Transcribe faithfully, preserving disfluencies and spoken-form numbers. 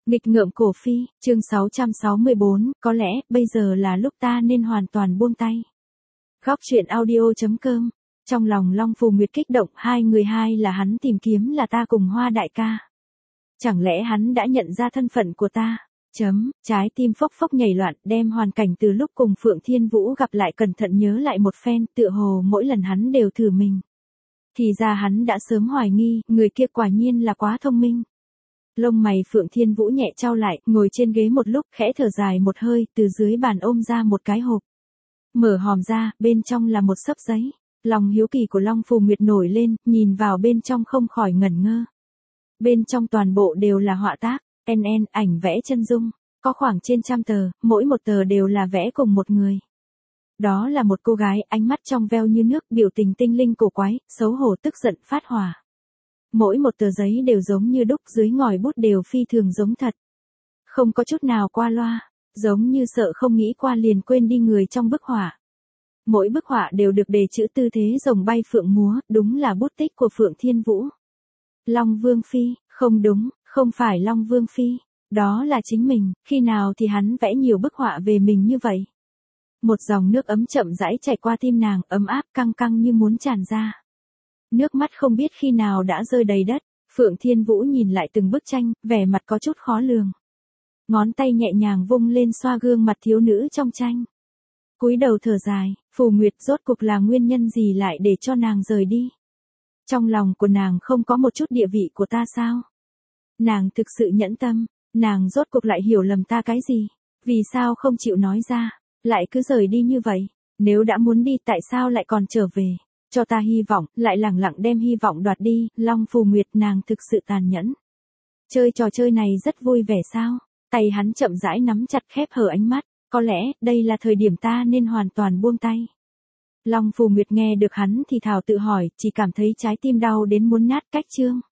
Nghịch ngợm cổ phi, chương sáu trăm sáu mươi bốn, có lẽ, bây giờ là lúc ta nên hoàn toàn buông tay. Góc truyện audio chấm com. Trong lòng Long Phù Nguyệt kích động, hai người hai là hắn tìm kiếm là ta cùng Hoa đại ca. Chẳng lẽ hắn đã nhận ra thân phận của ta? Chấm, trái tim phốc phốc nhảy loạn, đem hoàn cảnh từ lúc cùng Phượng Thiên Vũ gặp lại cẩn thận nhớ lại một phen, tựa hồ mỗi lần hắn đều thử mình. Thì ra hắn đã sớm hoài nghi, người kia quả nhiên là quá thông minh. Lông mày Phượng Thiên Vũ nhẹ trao lại, ngồi trên ghế một lúc, khẽ thở dài một hơi, từ dưới bàn ôm ra một cái hộp. Mở hòm ra, bên trong là một xấp giấy. Lòng hiếu kỳ của Long Phù Nguyệt nổi lên, nhìn vào bên trong không khỏi ngẩn ngơ. Bên trong toàn bộ đều là họa tác, en en, ảnh vẽ chân dung, có khoảng trên trăm tờ, mỗi một tờ đều là vẽ cùng một người. Đó là một cô gái, ánh mắt trong veo như nước, biểu tình tinh linh cổ quái, xấu hổ tức giận phát hỏa. Mỗi một tờ giấy đều giống như đúc, dưới ngòi bút đều phi thường giống thật. Không có chút nào qua loa, giống như sợ không nghĩ qua liền quên đi người trong bức họa. Mỗi bức họa đều được đề chữ tư thế rồng bay phượng múa, đúng là bút tích của Phượng Thiên Vũ. Long Vương Phi, không đúng, không phải Long Vương Phi, đó là chính mình, khi nào thì hắn vẽ nhiều bức họa về mình như vậy. Một dòng nước ấm chậm rãi chảy qua tim nàng, ấm áp căng căng như muốn tràn ra. Nước mắt không biết khi nào đã rơi đầy đất, Phượng Thiên Vũ nhìn lại từng bức tranh, vẻ mặt có chút khó lường. Ngón tay nhẹ nhàng vung lên xoa gương mặt thiếu nữ trong tranh. Cúi đầu thở dài, Phù Nguyệt rốt cuộc là nguyên nhân gì lại để cho nàng rời đi? Trong lòng của nàng không có một chút địa vị của ta sao? Nàng thực sự nhẫn tâm, nàng rốt cuộc lại hiểu lầm ta cái gì? Vì sao không chịu nói ra, lại cứ rời đi như vậy? Nếu đã muốn đi tại sao lại còn trở về? Cho ta hy vọng, lại lẳng lặng đem hy vọng đoạt đi, Long Phù Nguyệt nàng thực sự tàn nhẫn. Chơi trò chơi này rất vui vẻ sao? Tay hắn chậm rãi nắm chặt khép hờ ánh mắt, có lẽ, đây là thời điểm ta nên hoàn toàn buông tay. Long Phù Nguyệt nghe được hắn thì thào tự hỏi, chỉ cảm thấy trái tim đau đến muốn nát cách chương.